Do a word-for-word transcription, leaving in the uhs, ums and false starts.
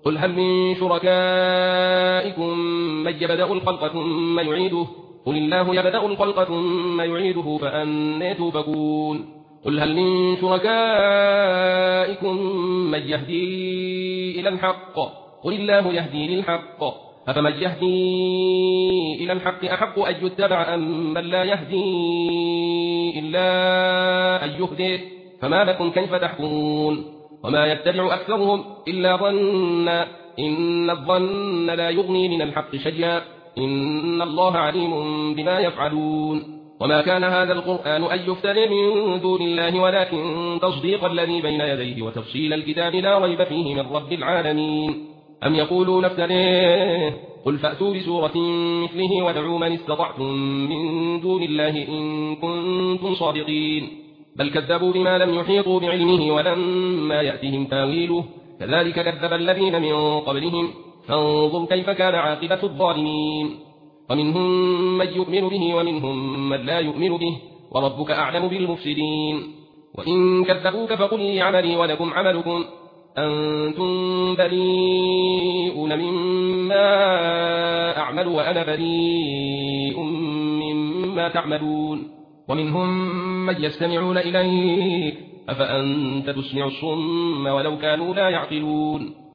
قل هل من شركائكم من يبدأ الخلق ثم يعيده قل الله يبدأ الخلق ثم يعيده فأنى تؤفكون قل هل من شركائكم من يهدي إلى الحق قل الله يهدي للحق أفمن يهدي إلى الحق أحق أن يتبع أم من لا يهدي إلا أن يهدي فما لكم كيف تحكمون وما يتبع أكثرهم إلا ظنا إن الظن لا يغني من الحق شيئا إن الله عليم بما يفعلون وما كان هذا القرآن أن يفترى من دون الله ولكن تصديق الذي بين يديه وتفصيل الكتاب لا ريب فيه من رب العالمين أم يقولون افتريه قل فأتوا بسورة مثله وادعوا من استطعتم من دون الله إن كنتم صادقين بل كذبوا بما لم يحيطوا بعلمه ولما يأتهم تاويله كذلك كذب الذين من قبلهم فانظر كيف كان عاقبة الظالمين ومنهم من يؤمن به ومنهم من لا يؤمن به وربك أعلم بالمفسدين وإن كذبوك فقل لي عملي ولكم عملكم أنتم بريئون مما أعمل وأنا بريء مما تعملون ومنهم من يستمعون إليك أفأنت تسمع الصم ولو كانوا لا يعقلون